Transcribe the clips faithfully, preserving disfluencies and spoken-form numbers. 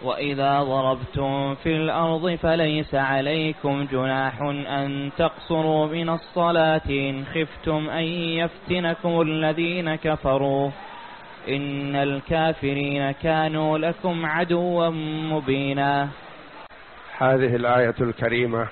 وإذا ضربتم في الأرض فليس عليكم جناح أن تقصروا من الصلاة إن خفتم أن يفتنكم الذين كفروا إن الكافرين كانوا لكم عدوا مبينا. هذه الآية الكريمة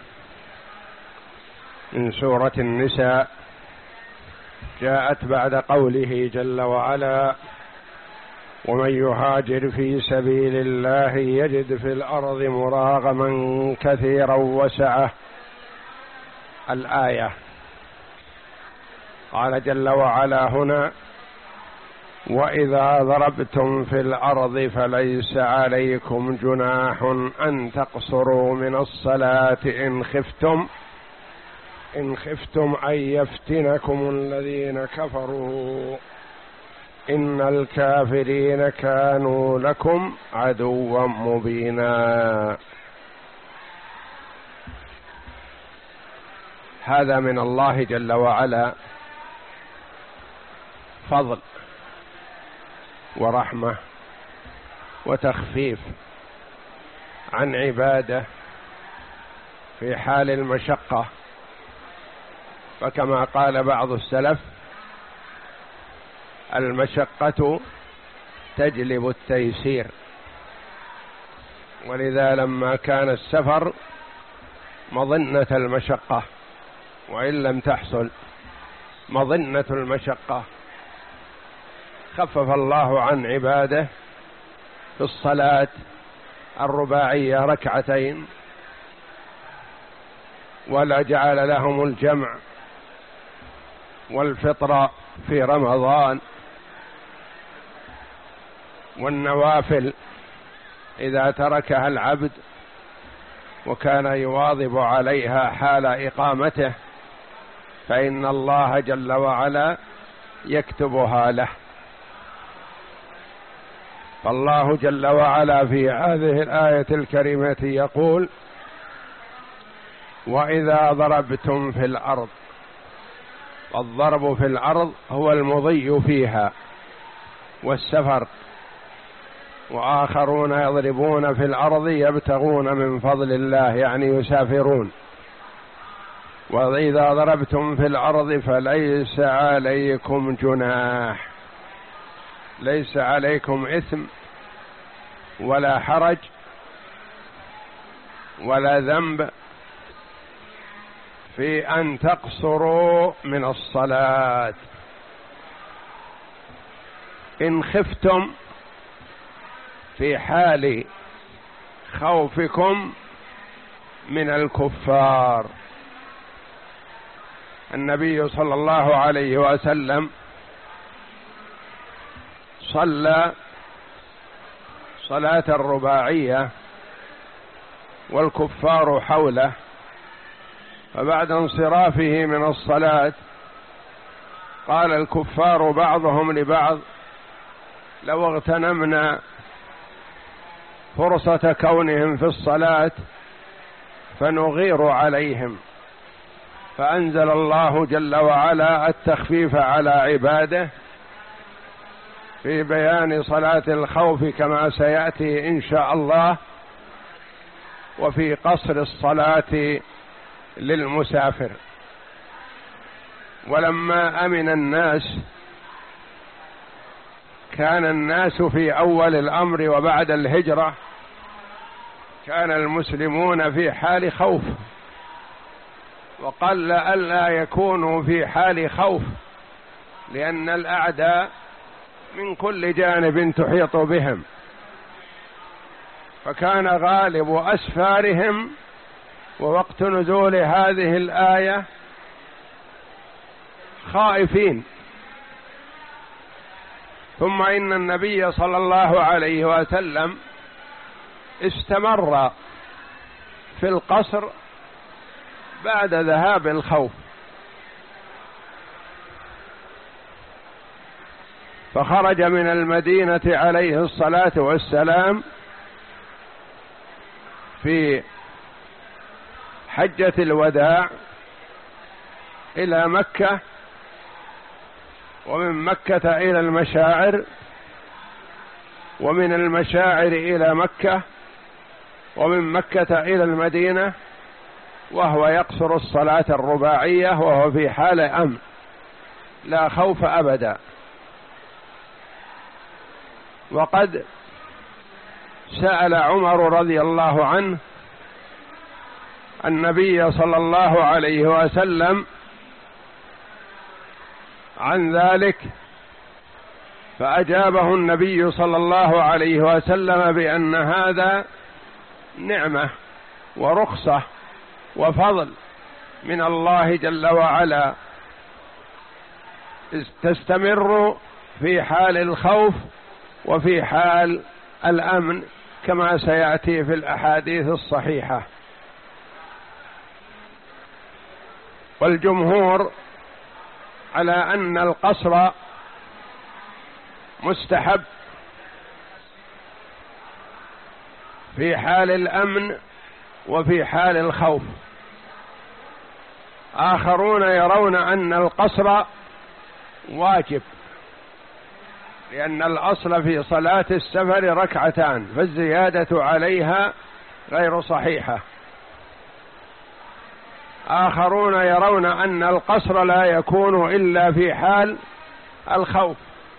من سورة النساء جاءت بعد قوله جل وعلا: ومن يهاجر في سبيل الله يجد في الأرض مراغما كثيرا وسعة. الآية قال جل وعلا هنا: وإذا ضربتم في الأرض فليس عليكم جناح أن تقصروا من الصلاة إن خفتم إن خفتم أن يفتنكم الذين كفروا إن الكافرين كانوا لكم عدوا مبينا. هذا من الله جل وعلا فضل ورحمة وتخفيف عن عباده في حال المشقة. فكما قال بعض السلف: المشقة تجلب التيسير. ولذا لما كان السفر مظنة المشقة وإن لم تحصل مظنة المشقة، خفف الله عن عباده في الصلاة الرباعية ركعتين، ولا جعل لهم الجمع والفطر في رمضان والنوافل إذا تركها العبد وكان يواظب عليها حال إقامته فإن الله جل وعلا يكتبها له. فالله جل وعلا في هذه الآية الكريمة يقول: وإذا ضربتم في الأرض. الضرب في الأرض هو المضي فيها والسفر، وآخرون يضربون في الأرض يبتغون من فضل الله، يعني يسافرون. وإذا ضربتم في الأرض فليس عليكم جناح، ليس عليكم إثم ولا حرج ولا ذنب في أن تقصروا من الصلاة إن خفتم، في حال خوفكم من الكفار. النبي صلى الله عليه وسلم صلى صلاة الرباعية والكفار حوله، فبعد انصرافه من الصلاة قال الكفار بعضهم لبعض: لو اغتنمنا فرصة كونهم في الصلاة فنغير عليهم. فأنزل الله جل وعلا التخفيف على عباده في بيان صلاة الخوف كما سيأتي إن شاء الله، وفي قصر الصلاة للمسافر. ولما أمن الناس، كان الناس في أول الأمر وبعد الهجرة كان المسلمون في حال خوف، وقل ألا يكونوا في حال خوف، لأن الأعداء من كل جانب تحيط بهم، فكان غالب أسفارهم ووقت نزول هذه الآية خائفين. ثم إن النبي صلى الله عليه وسلم استمر في القصر بعد ذهاب الخوف، فخرج من المدينة عليه الصلاة والسلام في حجة الوداع إلى مكة، ومن مكة إلى المشاعر، ومن المشاعر إلى مكة، ومن مكة إلى المدينة وهو يقصر الصلاة الرباعية وهو في حال أمن لا خوف أبدا. وقد سأل عمر رضي الله عنه النبي صلى الله عليه وسلم عن ذلك، فأجابه النبي صلى الله عليه وسلم بأن هذا نعمة ورخصة وفضل من الله جل وعلا تستمر في حال الخوف وفي حال الأمن كما سيأتي في الأحاديث الصحيحة. والجمهور على أن القصر مستحب في حال الأمن وفي حال الخوف. آخرون يرون أن القصر واجب، لأن الأصل في صلاة السفر ركعتان، فالزيادة عليها غير صحيحة. آخرون يرون أن القصر لا يكون إلا في حال الخوف،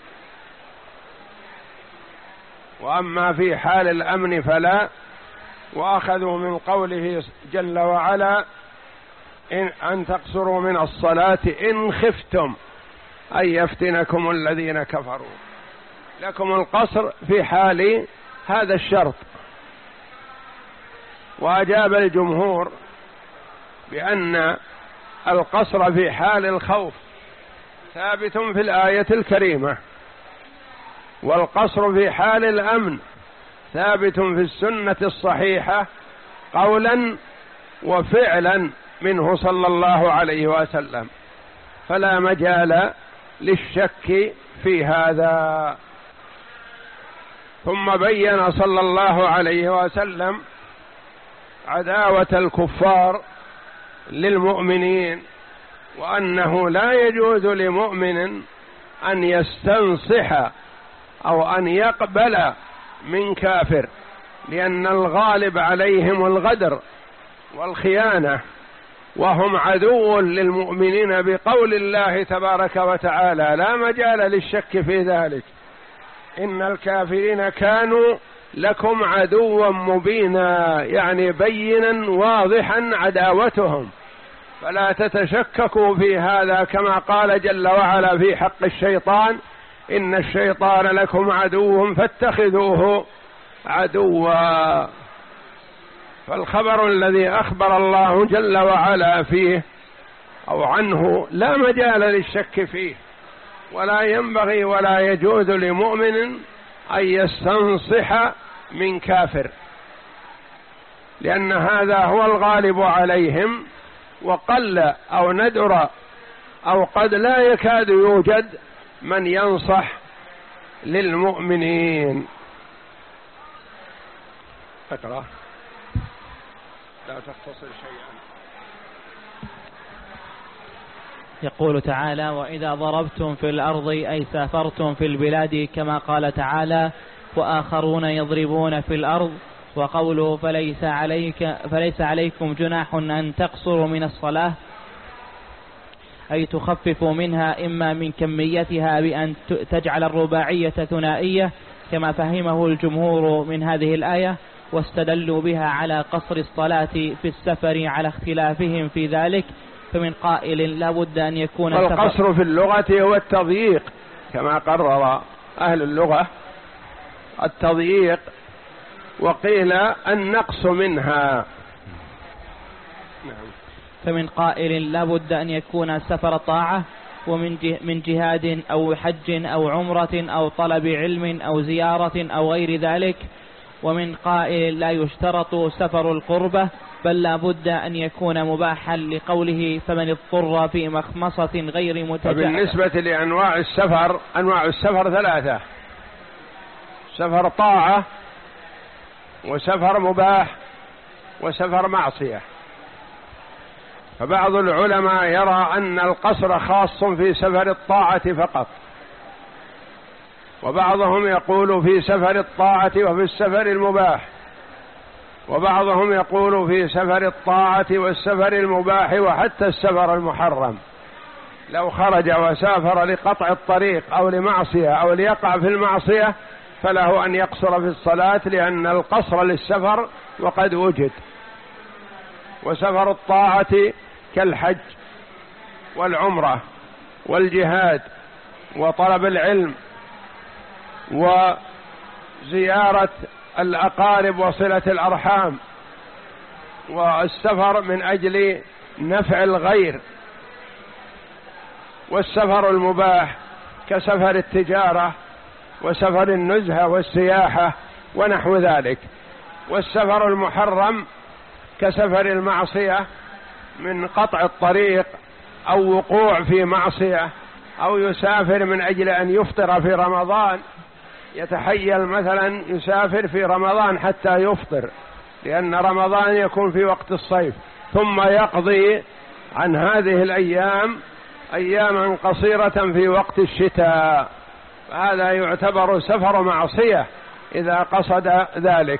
وأما في حال الأمن فلا. وأخذوا من قوله جل وعلا إن أن تقصروا من الصلاة إن خفتم أن يفتنكم الذين كفروا، لكم القصر في حال هذا الشرط. وأجاب الجمهور بأن القصر في حال الخوف ثابت في الآية الكريمة، والقصر في حال الأمن ثابت في السنة الصحيحة قولا وفعلا منه صلى الله عليه وسلم، فلا مجال للشك في هذا. ثم بين صلى الله عليه وسلم عداوة الكفار للمؤمنين، وأنه لا يجوز لمؤمن أن يستنصح أو أن يقبل من كافر، لأن الغالب عليهم الغدر والخيانة، وهم عدو للمؤمنين بقول الله تبارك وتعالى لا مجال للشك في ذلك، إن الكافرين كانوا لكم عدوا مبينا، يعني بينا واضحا عداوتهم، فلا تتشككوا في هذا، كما قال جل وعلا في حق الشيطان إن الشيطان لكم عدو فاتخذوه عدوا. فالخبر الذي أخبر الله جل وعلا فيه أو عنه لا مجال للشك فيه، ولا ينبغي ولا يجوز لمؤمن أن يستنصح من كافر، لأن هذا هو الغالب عليهم، وقل أو ندر أو قد لا يكاد يوجد من ينصح للمؤمنين. اقرأ لا تختصر شيئا. يقول تعالى وإذا ضربتم في الأرض أي سافرتم في البلاد، كما قال تعالى وآخرون يضربون في الأرض. وقوله فليس عليك فليس عليكم جناح أن تقصروا من الصلاة، أي تخففوا منها، إما من كميتها بأن تجعل الرباعية ثنائية كما فهمه الجمهور من هذه الآية، واستدلوا بها على قصر الصلاة في السفر على اختلافهم في ذلك. فمن قائل لا بد أن يكون القصر في اللغة هو التضييق، كما قرر أهل اللغة التضييق، وقيل النقص منها. فمن قائل لا بد أن يكون سفر طاعة، ومن من جهاد أو حج أو عمرة أو طلب علم أو زيارة أو غير ذلك. ومن قائل لا يشترط سفر القربة، بل لا بد أن يكون مباحا، لقوله فمن اضطر في مخمصة غير متجاوز. بالنسبة لأنواع السفر، أنواع السفر ثلاثة: سفر طاعة، وسفر مباح، وسفر معصية. فبعض العلماء يرى أن القصر خاص في سفر الطاعة فقط، وبعضهم يقول في سفر الطاعة وفي السفر المباح، وبعضهم يقول في سفر الطاعة والسفر المباح وحتى السفر المحرم، لو خرج وسافر لقطع الطريق أو لمعصية أو ليقع في المعصية فله أن يقصر في الصلاة، لأن القصر للسفر وقد وجد. وسفر الطاعة كالحج والعمرة والجهاد وطلب العلم وزيارة الأقارب وصلة الأرحام، والسفر من أجل نفع الغير. والسفر المباح كسفر التجارة وسفر النزهة والسياحة ونحو ذلك. والسفر المحرم كسفر المعصية من قطع الطريق أو وقوع في معصية، أو يسافر من أجل أن يفطر في رمضان، يتحيل مثلا يسافر في رمضان حتى يفطر، لأن رمضان يكون في وقت الصيف، ثم يقضي عن هذه الأيام أياما قصيرة في وقت الشتاء، هذا يعتبر سفر معصية إذا قصد ذلك.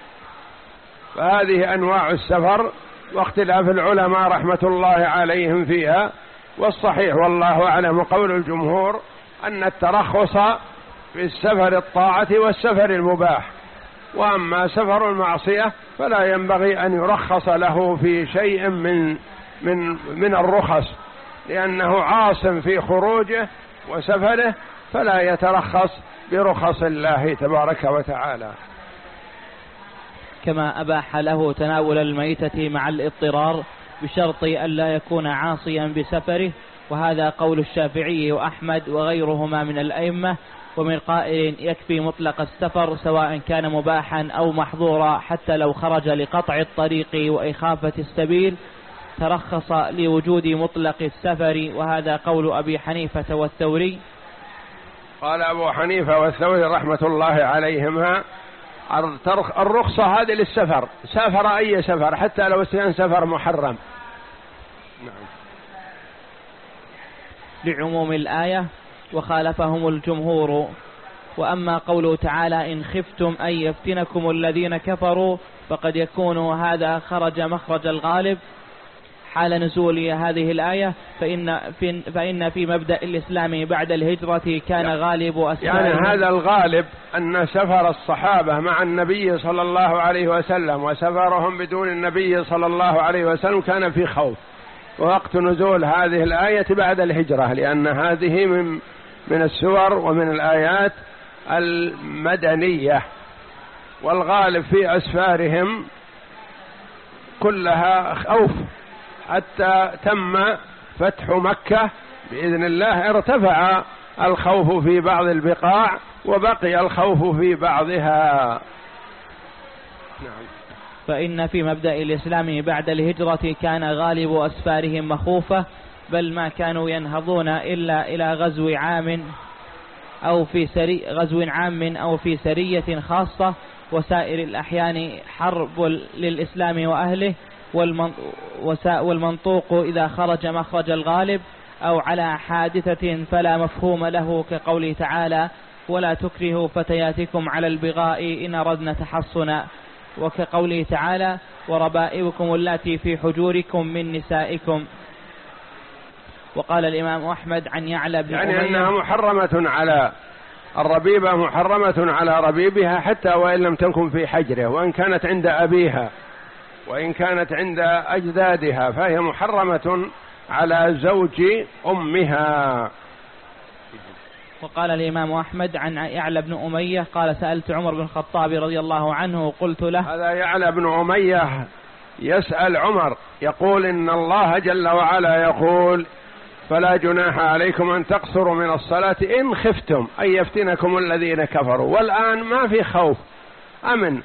فهذه أنواع السفر واختلاف العلماء رحمة الله عليهم فيها. والصحيح والله أعلم قول الجمهور أن الترخص في السفر الطاعة والسفر المباح، وأما سفر المعصية فلا ينبغي أن يرخص له في شيء من من من الرخص، لأنه عاصم في خروجه وسفره، فلا يترخص برخص الله تبارك وتعالى. كما أباح له تناول الميتة مع الاضطرار بشرط ألا يكون عاصيا بسفره، وهذا قول الشافعي وأحمد وغيرهما من الأئمة. ومن قائل يكفي مطلق السفر سواء كان مباحا أو محظورا حتى لو خرج لقطع الطريق وإخافة السبيل، ترخص لوجود مطلق السفر، وهذا قول أبي حنيفة والثوري. قال أبو حنيفة والثوري رحمة الله عليهما الرخصة هذه للسفر، سافر أي سفر حتى لو كان سفر محرم. نعم. لعموم الآية وخالفهم الجمهور. وأما قوله تعالى إن خفتم أن يفتنكم الذين كفروا فقد يكون هذا خرج مخرج الغالب حال نزول هذه الآية، فإن في, فإن في مبدأ الإسلام بعد الهجرة كان غالب أسفاره، يعني هذا الغالب أن سفر الصحابة مع النبي صلى الله عليه وسلم وسفرهم بدون النبي صلى الله عليه وسلم كان في خوف، ووقت نزول هذه الآية بعد الهجرة، لأن هذه من من السور ومن الآيات المدنية، والغالب في أسفارهم كلها خوف حتى تم فتح مكة بإذن الله، ارتفع الخوف في بعض البقاع وبقي الخوف في بعضها. نعم. فإن في مبدأ الإسلام بعد الهجرة كان غالب أسفارهم مخوفة، بل ما كانوا ينهضون إلا إلى غزو عام أو في سري غزو عام أو في سرية خاصة، وسائر الأحيان حرب للإسلام وأهله، والمنطوق إذا خرج مخرج الغالب أو على حادثة فلا مفهوم له، كقوله تعالى ولا تكرهوا فتياتكم على البغاء إن أردنا تحصنا، وكقوله تعالى وربائبكم اللاتي في حجوركم من نسائكم. وقال الإمام أحمد عن يعلى بن يعني أمية أنها محرمة على الربيبة، محرمة على ربيبها حتى وإن لم تكن في حجره، وإن كانت عند أبيها وإن كانت عند أجدادها فهي محرمة على زوج أمها. وقال الإمام أحمد عن يعلى بن أمية قال سألت عمر بن الخطاب رضي الله عنه وقلت له، هذا يعلى بن أمية يسأل عمر يقول إن الله جل وعلا يقول فلا جناح عليكم أن تقصروا من الصلاة إن خفتم أن يفتنكم الذين كفروا، والآن ما في خوف، أمن.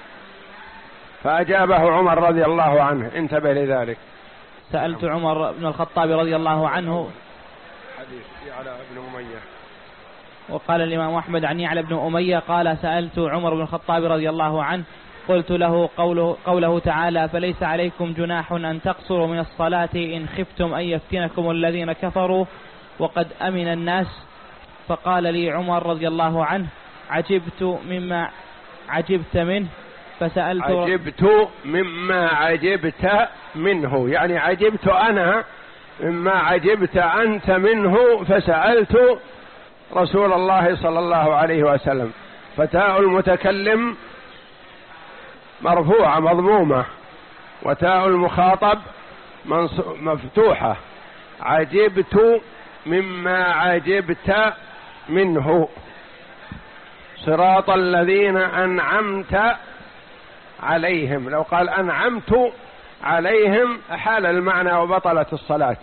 فأجابه عمر رضي الله عنه، انتبه لذلك. سألت عمر بن الخطاب رضي الله عنه حديث يعلى بن أمية. وقال الإمام أحمد عن يعلى بن أمية قال سألت عمر بن الخطاب رضي الله عنه قلت له قوله, قوله تعالى فليس عليكم جناح أن تقصروا من الصلاة إن خفتم أن يفتنكم الذين كفروا وقد أمن الناس. فقال لي عمر رضي الله عنه عجبت مما عجبت منه فسألت عجبت مما عجبت منه، يعني عجبت أنا مما عجبت أنت منه، فسألت رسول الله صلى الله عليه وسلم. فتاء المتكلم مرفوعة مضمومة، وتاء المخاطب مفتوحة. عجبت مما عجبت منه، صراط الذين أنعمت عليهم. لو قال أنعمت عليهم أحال المعنى وبطلت الصلاة.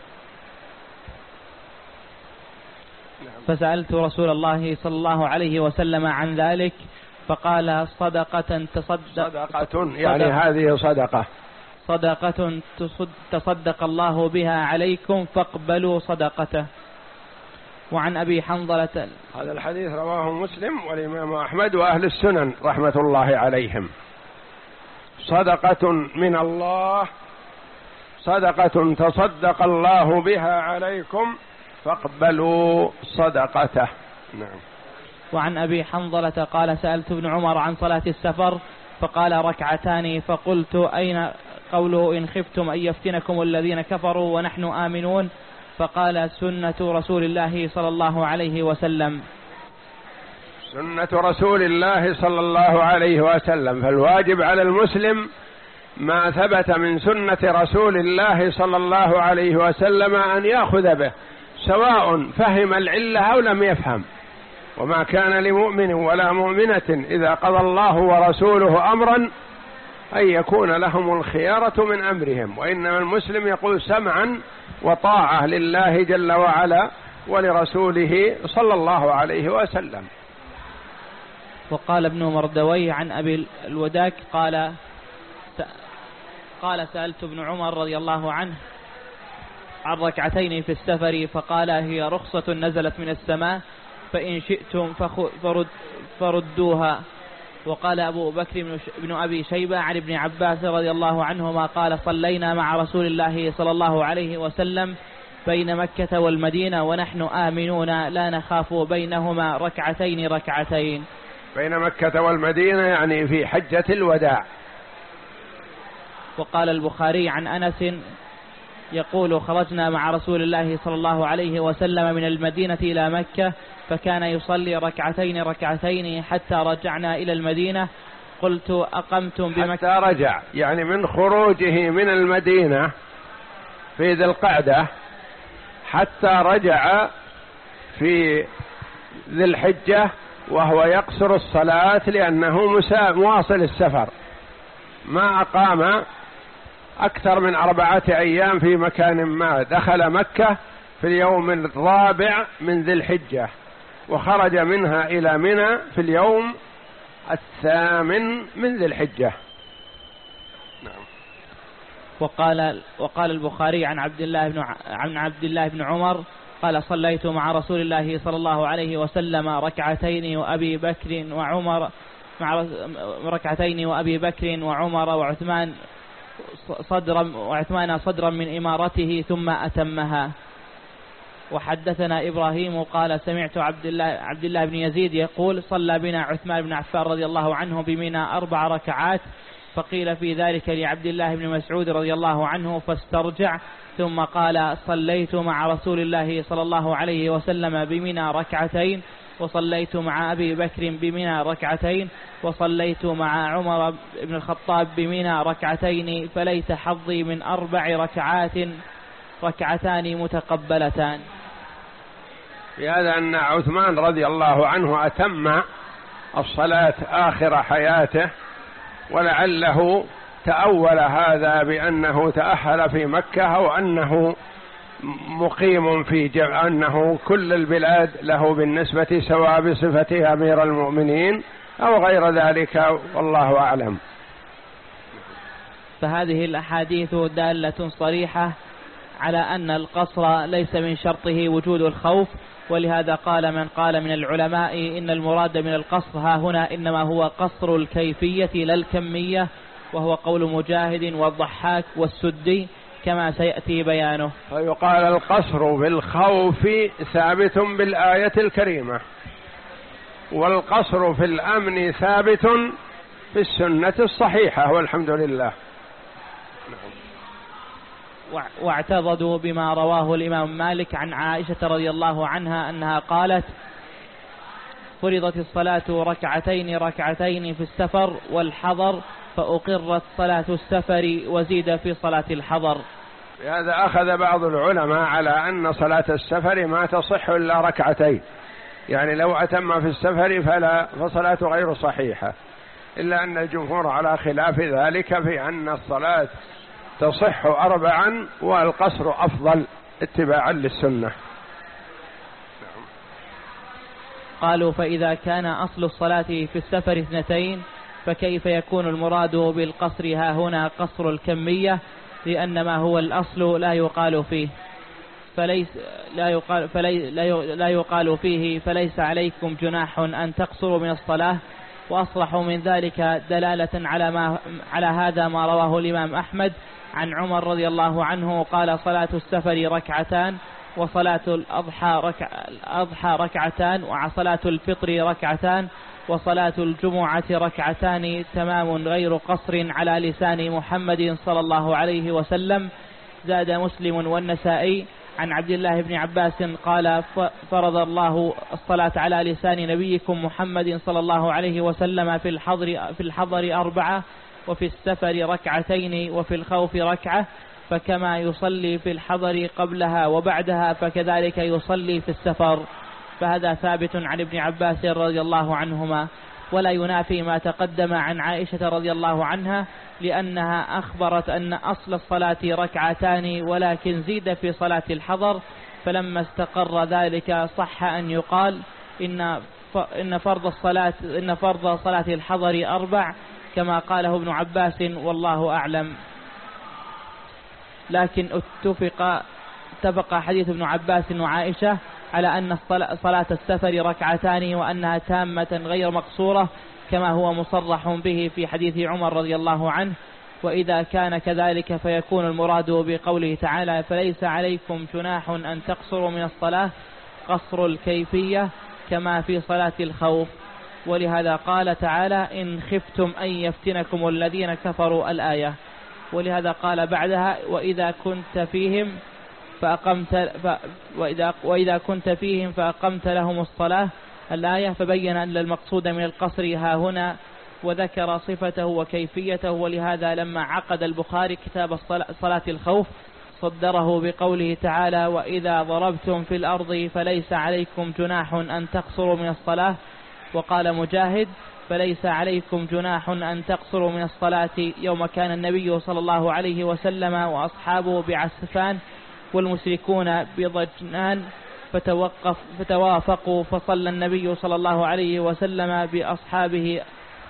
فسألت رسول الله صلى الله عليه وسلم عن ذلك فقال صدقة تصدق صدقة يعني صدق هذه صدقة صدقة تصدق الله بها عليكم فاقبلوا صدقته. وعن أبي حنظلة، هذا الحديث رواه مسلم والإمام أحمد وأهل السنن رحمة الله عليهم. صدقة من الله، صدقة تصدق الله بها عليكم فاقبلوا صدقته. نعم. وعن أبي حنظلة قال سألت ابن عمر عن صلاة السفر فقال ركعتان، فقلت أين قوله إن خفتم أن يفتنكم الذين كفروا ونحن آمنون؟ فقال سنة رسول الله صلى الله عليه وسلم. سنة رسول الله صلى الله عليه وسلم. فالواجب على المسلم ما ثبت من سنة رسول الله صلى الله عليه وسلم أن يأخذ به، سواء فهم العلة أو لم يفهم. وما كان لمؤمن ولا مؤمنة إذا قضى الله ورسوله أمرا أن يكون لهم الخيارة من أمرهم، وإنما المسلم يقول سمعا وطاعة لله جل وعلا ولرسوله صلى الله عليه وسلم. وقال ابن مردوي عن أبي الوداك قال قال سألت ابن عمر رضي الله عنه عن ركعتين في السفر فقال هي رخصة نزلت من السماء فإن شئتم فرد فردوها. وقال أبو بكر بن أبي شيبة عن ابن عباس رضي الله عنهما قال صلينا مع رسول الله صلى الله عليه وسلم بين مكة والمدينة ونحن آمنون لا نخاف بينهما ركعتين ركعتين. بين مكة والمدينة يعني في حجة الوداع. وقال البخاري عن أنس يقول خرجنا مع رسول الله صلى الله عليه وسلم من المدينة إلى مكة فكان يصلي ركعتين ركعتين حتى رجعنا إلى المدينة. قلت أقمتم بمكة حتى رجع يعني من خروجه من المدينة في ذي القعدة حتى رجع في ذي الحجة وهو يقصر الصلاة لأنه مواصل السفر، ما أقام أكثر من أربعة أيام في مكان ما. دخل مكة في اليوم الرابع من ذي الحجة وخرج منها إلى منى في اليوم الثامن من ذي الحجة. نعم. وقال وقال البخاري عن عبد الله بن عن عبد الله بن عمر قال صليت مع رسول الله صلى الله عليه وسلم ركعتين وأبي بكر وعمر مع ركعتين وأبي بكر وعمر وعثمان صدرا وعثمان صدرا من إمارته ثم أتمها. وحدثنا إبراهيم قال سمعت عبد الله عبد الله بن يزيد يقول صلى بنا عثمان بن عفان رضي الله عنه بمنى أربع ركعات فقيل في ذلك لعبد الله بن مسعود رضي الله عنه فاسترجع ثم قال صليت مع رسول الله صلى الله عليه وسلم بمنى ركعتين وصليت مع أبي بكر بمنى ركعتين وصليت مع عمر بن الخطاب بمنى ركعتين فليت حظي من أربع ركعات ركعتان متقبلتان. في هذا أن عثمان رضي الله عنه أتم الصلاة آخر حياته، ولعله تأول هذا بأنه تأهل في مكة أو أنه مقيم في جمع، أنه كل البلاد له بالنسبة سواء بصفته أمير المؤمنين أو غير ذلك، والله أعلم. فهذه الأحاديث دالة صريحة على أن القصر ليس من شرطه وجود الخوف، ولهذا قال من قال من العلماء إن المراد من القصر ها هنا إنما هو قصر الكيفية لا الكمية، وهو قول مجاهد والضحاك والسدي كما سيأتي بيانه. فيقال القصر بالخوف ثابت بالآية الكريمة، والقصر في الأمن ثابت في السنة الصحيحة والحمد لله. واعتضدوا بما رواه الإمام مالك عن عائشة رضي الله عنها أنها قالت: فرضت الصلاة ركعتين ركعتين في السفر والحضر فأقرت صلاة السفر وزيد في صلاة الحضر. هذا أخذ بعض العلماء على أن صلاة السفر ما تصح إلا ركعتين، يعني لو أتم في السفر فلا فصلاة غير صحيحة، إلا أن الجمهور على خلاف ذلك في أن الصلاة تصح أربعا والقصر أفضل اتباعا للسنة. قالوا: فإذا كان أصل الصلاة في السفر اثنتين فكيف يكون المراد بالقصر ها هنا قصر الكمية، لأن ما هو الأصل لا يقال فيه فليس لا يقال, فلي لا يقال فيه فليس عليكم جناح أن تقصروا من الصلاة. وأصرح من ذلك دلالة على, ما على هذا ما رواه الإمام أحمد عن عمر رضي الله عنه قال: صلاة السفر ركعتان، وصلاة الأضحى, ركع الأضحى ركعتان، وصلاة الفطر ركعتان، وصلاة الجمعة ركعتان، تمام غير قصر على لسان محمد صلى الله عليه وسلم. زاد مسلم والنسائي عن عبد الله بن عباس قال: فرض الله الصلاة على لسان نبيكم محمد صلى الله عليه وسلم في الحضر, في الحضر أربعة، وفي السفر ركعتين، وفي الخوف ركعة، فكما يصلي في الحضر قبلها وبعدها فكذلك يصلي في السفر. فهذا ثابت عن ابن عباس رضي الله عنهما، ولا ينافي ما تقدم عن عائشة رضي الله عنها، لأنها أخبرت أن أصل الصلاة ركعتان ولكن زيد في صلاة الحضر، فلما استقر ذلك صح أن يقال إن إن فرض الصلاة إن فرض صلاة الحضر أربع كما قاله ابن عباس، والله أعلم. لكن اتفق اتفق حديث ابن عباس وعائشة على أن صلاة السفر ركعتان وأنها تامة غير مقصورة، كما هو مصرح به في حديث عمر رضي الله عنه. وإذا كان كذلك فيكون المراد بقوله تعالى: فليس عليكم جناح أن تقصروا من الصلاة قصر الكيفية كما في صلاة الخوف. ولهذا قال تعالى: إن خفتم أن يفتنكم الذين كفروا الآية. ولهذا قال بعدها: وإذا كنت فيهم فأقمت ف... وإذا... وإذا كنت فيهم فأقمت لهم الصلاة الآية، فبين أن المقصود من القصر ها هنا، وذكر صفته وكيفيته. ولهذا لما عقد البخاري كتاب صلاة الخوف صدره بقوله تعالى: وإذا ضربتم في الأرض فليس عليكم جناح أن تقصروا من الصلاة. وقال مجاهد: فليس عليكم جناح أن تقصروا من الصلاة يوم كان النبي صلى الله عليه وسلم وأصحابه بعسفان والمشركون بضجنان فتوقف فتوافقوا فصلى النبي صلى الله عليه وسلم بأصحابه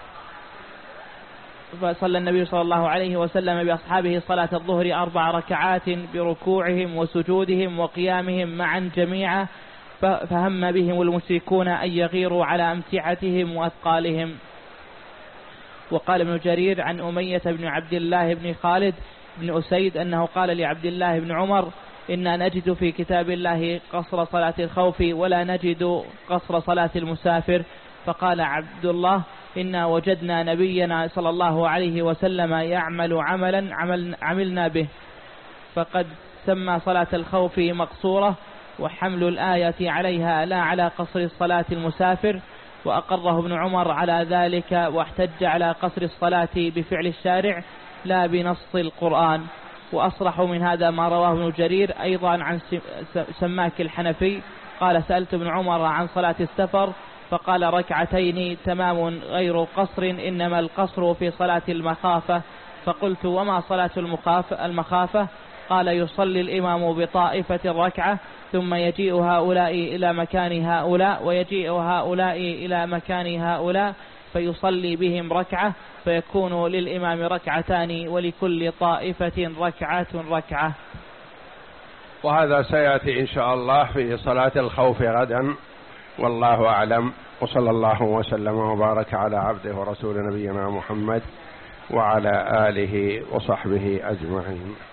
فصلى النبي صلى الله عليه وسلم بأصحابه صلاة الظهر أربع ركعات بركوعهم وسجودهم وقيامهم معا جميعا، فهم بهم المشركون أن يغيروا على أمتعتهم وأثقالهم. وقال ابن جرير عن أمية بن عبد الله بن خالد بن أسيد أنه قال لعبد الله بن عمر: إنا نجد في كتاب الله قصر صلاة الخوف ولا نجد قصر صلاة المسافر. فقال عبد الله: إنا وجدنا نبينا صلى الله عليه وسلم يعمل عملا عمل عملنا به، فقد سمى صلاة الخوف مقصورة، وحمل الآية عليها لا على قصر الصلاة المسافر. وأقره ابن عمر على ذلك، واحتج على قصر الصلاة بفعل الشارع لا بنص القرآن. وأصرح من هذا ما رواه ابن جرير أيضا عن سماك الحنفي قال: سألت ابن عمر عن صلاة السفر فقال: ركعتين تمام غير قصر، إنما القصر في صلاة المخافة. فقلت: وما صلاة المخافة؟ قال: يصلي الإمام بطائفة الركعة ثم يجيء هؤلاء إلى مكان هؤلاء ويجيء هؤلاء إلى مكان هؤلاء فيصلي بهم ركعة، فيكون للإمام ركعتان ولكل طائفة ركعة ركعة. وهذا سيأتي إن شاء الله في صلاة الخوف غدا، والله أعلم. وصلى الله وسلم وبارك على عبده ورسول نبينا محمد وعلى آله وصحبه أجمعين.